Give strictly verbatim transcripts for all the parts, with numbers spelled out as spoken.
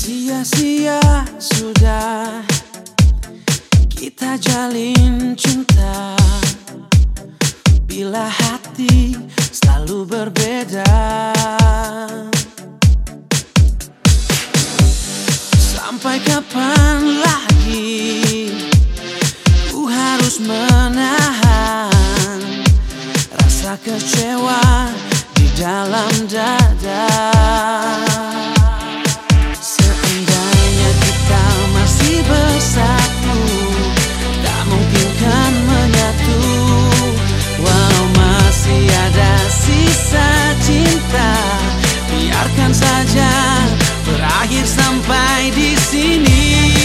Sia-sia sudah kita jalin cinta, bila hati selalu berbeda. Sampai kapan lagi ku harus menahan rasa kecewa di dalam dada. Seandainya kita masih bersatu, tak mungkin kan menyatu. Walau masih ada sisa cinta, biarkan saja berakhir sampai di sini.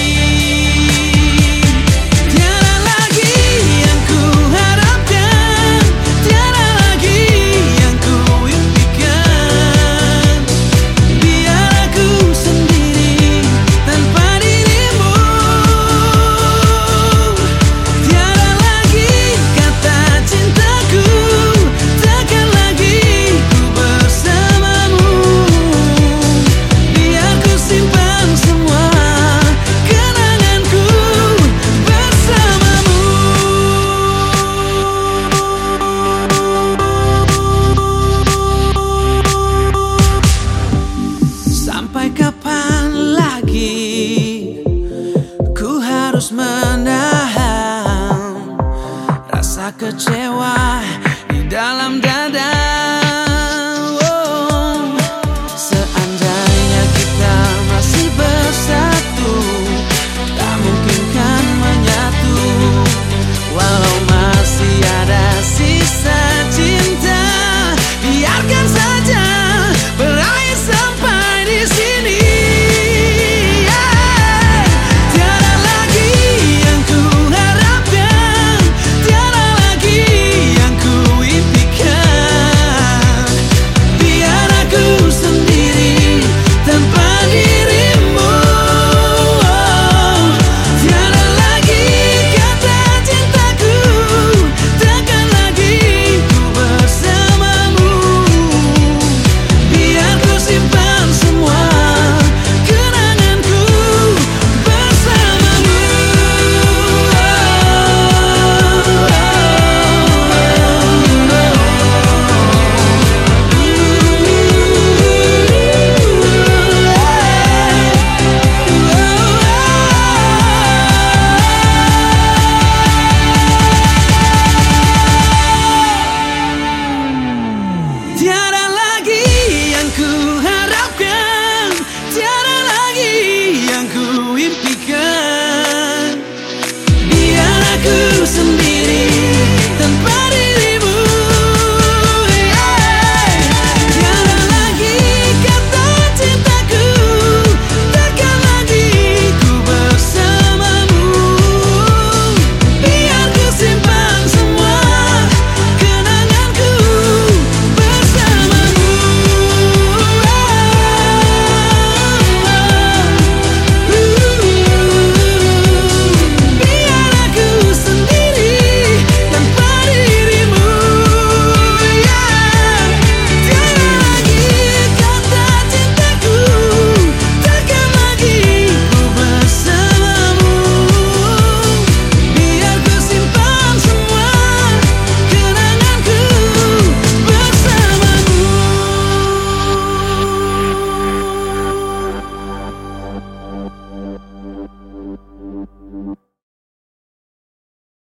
Sampai kapan lagi ku harus menahan rasa kecewa